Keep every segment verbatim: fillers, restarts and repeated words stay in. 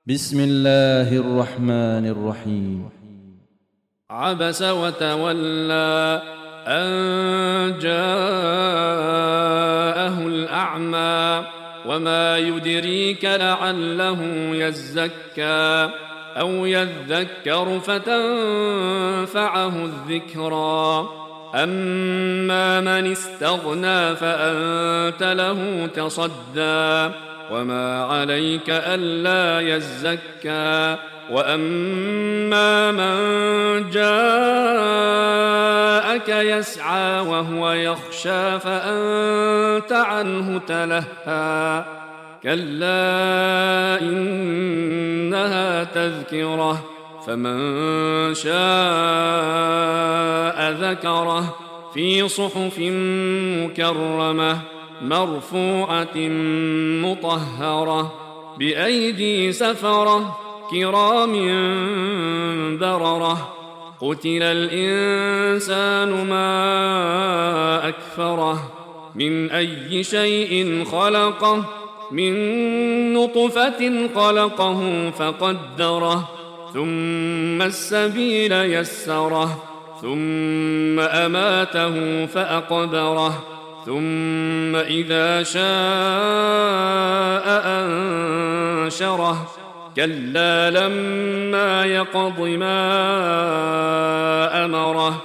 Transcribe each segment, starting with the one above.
بسم الله الرحمن الرحيم. عبس وتولى أن جاءه الأعمى وما يدريك لعله يزكى أو يذكر فتنفعه الذكرى أما من استغنى فأنت له تصدى وما عليك ألا يزكى وأما من جاءك يسعى وهو يخشى فأنت عنه تلهى كلا إنها تذكرة فمن شاء ذكره في صحف مكرمة مرفوعة مطهرة بأيدي سفرة كرام بررة قتل الإنسان ما أكفره من أي شيء خلقه من نطفة خلقه فقدره ثم السبيل يسره ثم أماته فأقبره ثم إذا شاء أنشره كلا لما يقض ما أمره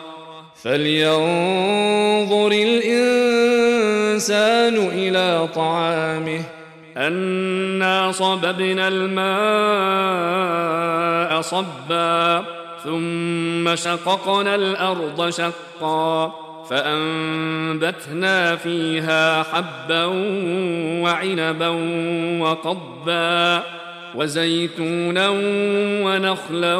فلينظر الإنسان إلى طعامه أنا صببنا الماء صبا ثم شققنا الأرض شقا فأنبتنا فيها حبا وعنبا وقضبا وزيتونا ونخلا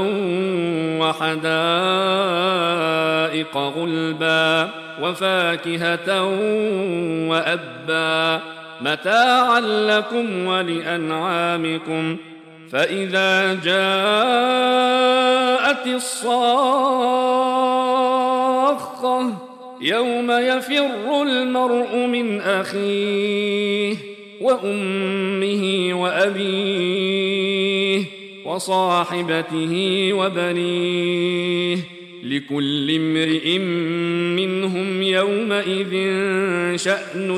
وحدائق غلبا وفاكهة وأبا متاعا لكم ولأنعامكم فإذا جاءت الصاخة يوم يفر المرء من أخيه وأمه وأبيه وصاحبته وبنيه لكل امرئ منهم يومئذ شأن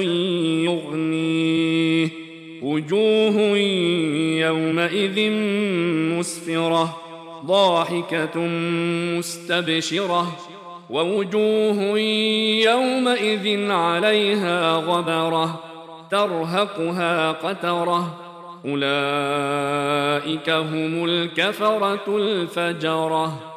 يغنيه وجوه يومئذ مسفرة ضاحكة مستبشرة ووجوه يومئذ عليها غبرة ترهقها قترة أولئك هم الكفرة الفجرة.